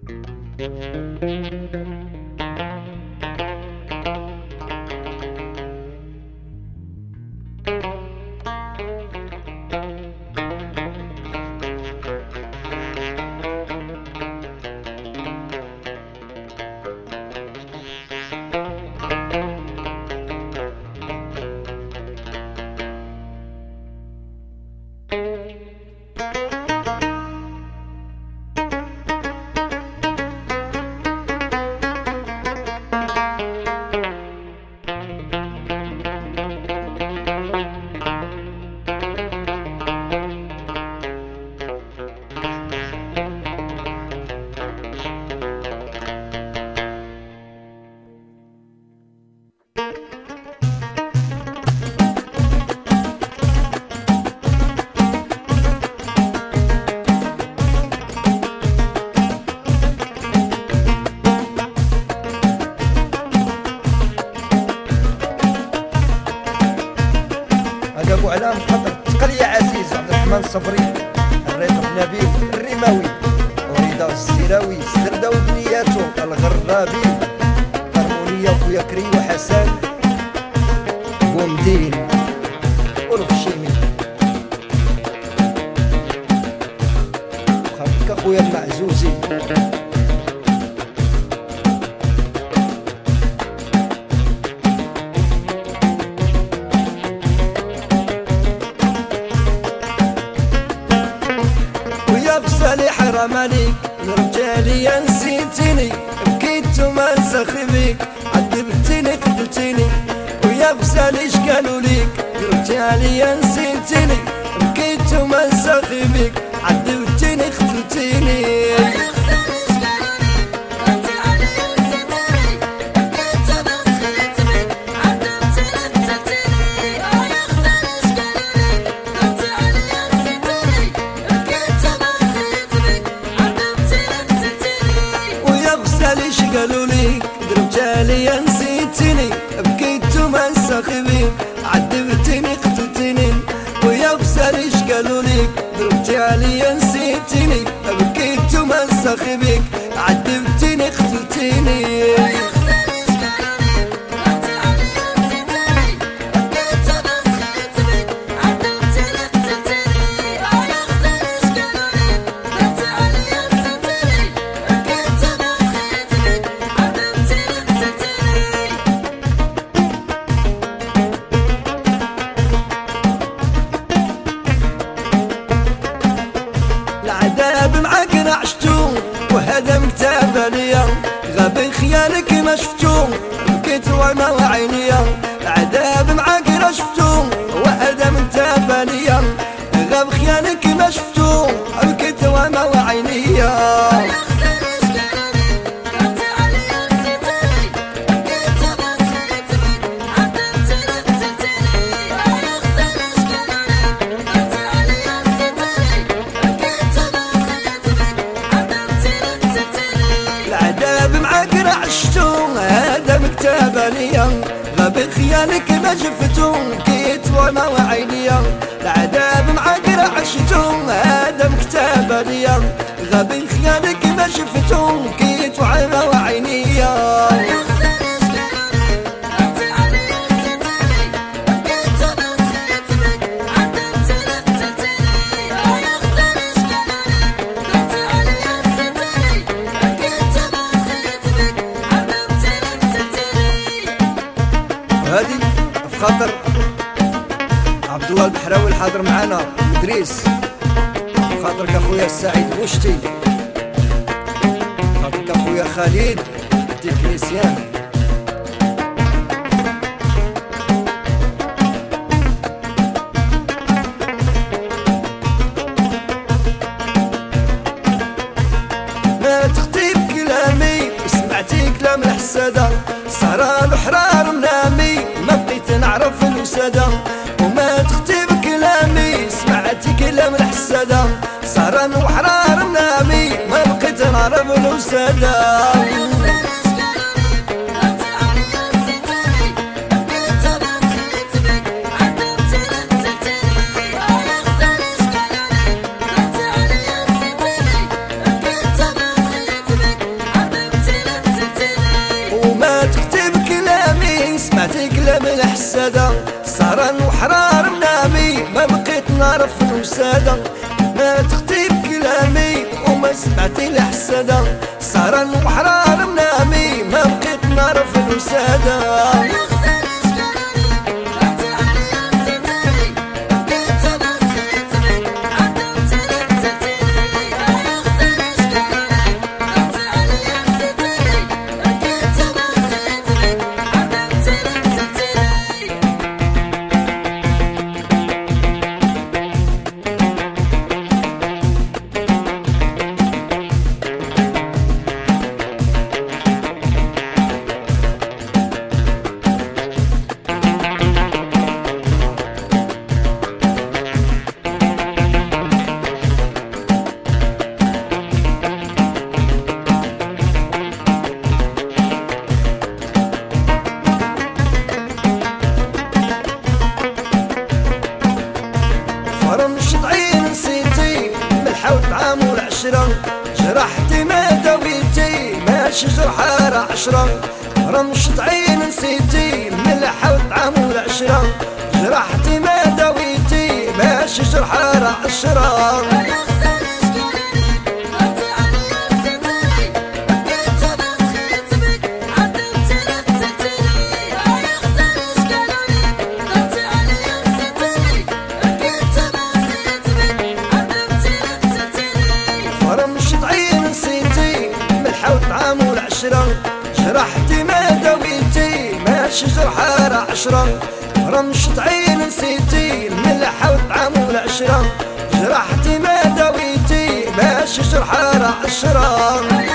ابو علام خطر تقل يا عزيز عبد الرحمن الصبري الرضا نبيل الرماوي ورضا السيراوي السردة وبنياته الغرابي هارمونية وخويا كري وحسن بومدين والخشيمي وخافك اخويا المعزوزي بسالي حرام عليك رجالي نسيتني بكيت وما نسخي بيك عذبتني قتلتني ويا بسالي اش قالوا ليك رجالي نسيتني بكيت وما نسخي بيك عذبتني قتلتني ليش قالوا لي رجالي نسيتني بكيت وما نسخي بيك عذبتني قتلتني ويا بسال ايش قالوا لي رجالي نسيتني بكيت وما نسخي بيك عذبتني قتلتني العذاب معاك انا عشتو وهذا مكتاب ليا غاب خيالك ما شفتو بكيت وانا وعينيا العذاب معاك انا شفتو وهذا مكتاب ليا غاب خيالك ما شفتو بكيت وانا وعينيا هذا مكتاب ليا غاب خيالك ما شفتو بكيت وانا وعينيا العذاب معاك عشتو هذا مكتاب ليا غاب خيالك ما شفتو بكيت وانا وعينيا هادي في خاطر عبد الله البحراوي الحاضر معانا ادريس خاطرك اخويا سعيد بوشتي خاطرك اخويا خالد التكنيسيان ما تخطيب كلامي وسمعتي كلام الحسادة سهران وحرار منامي ما بقيت نعرف الوسادة وما تخطيب كلامي سمعتي كلام الحسادة سهران وحرار منامي ما بقيت نعرف الوسادة قدام الحسادة سهران وحرار منامي ما بقيت نعرف الوسادة ما تختي بكلامي وما سمعتي الحسادة سهران وحرار منامي ما بقيت نعرف الوسادة فرمشت عين نسيتي ملحة وطعام والعشرة جرحتي ما داويتي ماشي جرحة راه 10 فرمشت عين نسيتي ملحة وطعام والعشرة جرحتي ما داويتي ماشي جرحة راه 10 جرحتي ما داويتي ماشي جرحة راه 10 رمشت عين نسيتي الملحة والطعام والعشرة جرحتي ما داويتي ماشي جرحة راه 10